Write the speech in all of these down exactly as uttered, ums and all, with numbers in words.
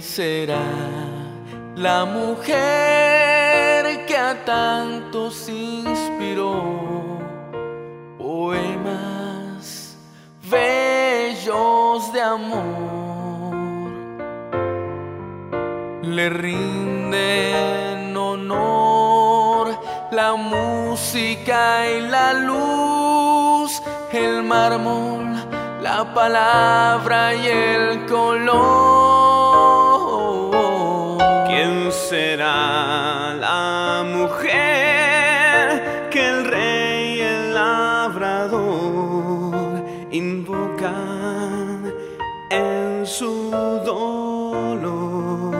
será la mujer que a tantos inspiró? Poemas bellos de amor le rinden honor, la música y la luz, el mármol, la palabra y el color. ¿Quién será la mujer que el rey y el labrador invocan en su dolor?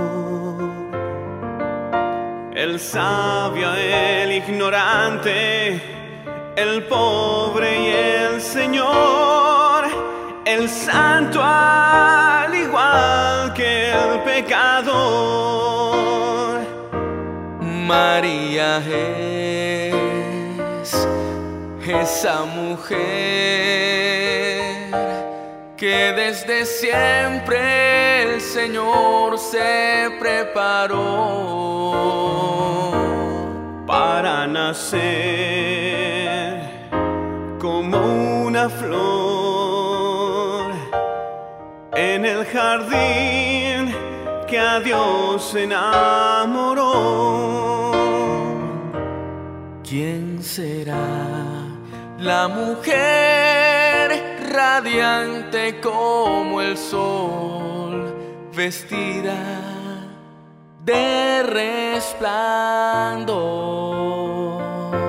El sabio, el ignorante, el pobre y el señor, el santo al igual que el pecador. María es esa mujer que desde siempre el Señor se preparó para nacer como una flor en el jardín que a Dios enamoró. ¿Quién será la mujer radiante como el sol, vestida de resplandor?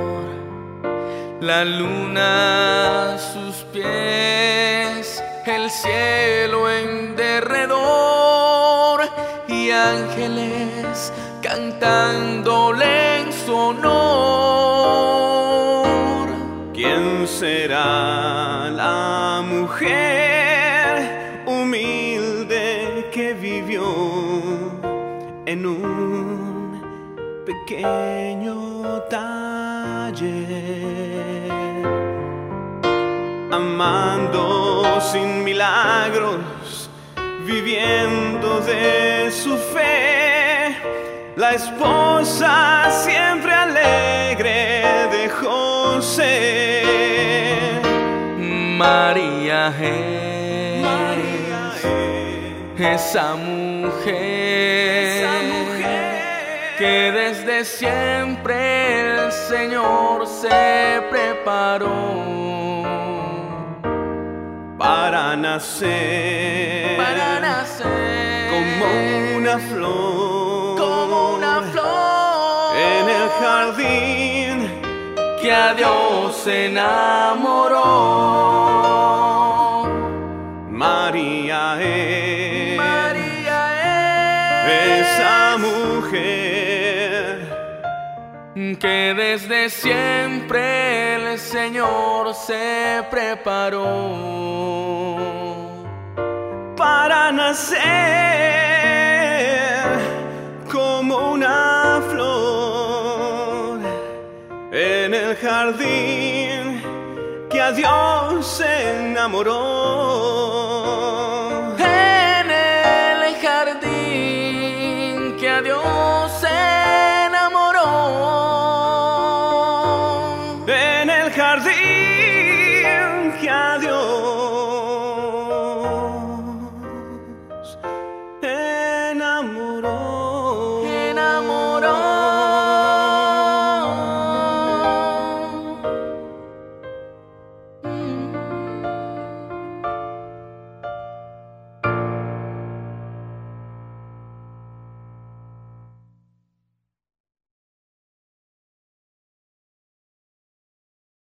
La luna a sus pies, el cielo en derredor y ángeles cantándole en su honor. ¿Quién será la mujer humilde que vivió en un pequeño taller, amando sin milagros, viviendo de su fe, la esposa siempre alegre de José? María es, María es esa mujer, esa mujer que desde siempre el Señor se preparó para nacer, para nacer como una flor, como una flor en el jardín que a Dios enamoró. María es, María es esa mujer que desde siempre el Señor se preparó para nacer como una flor en el jardín que a Dios enamoró.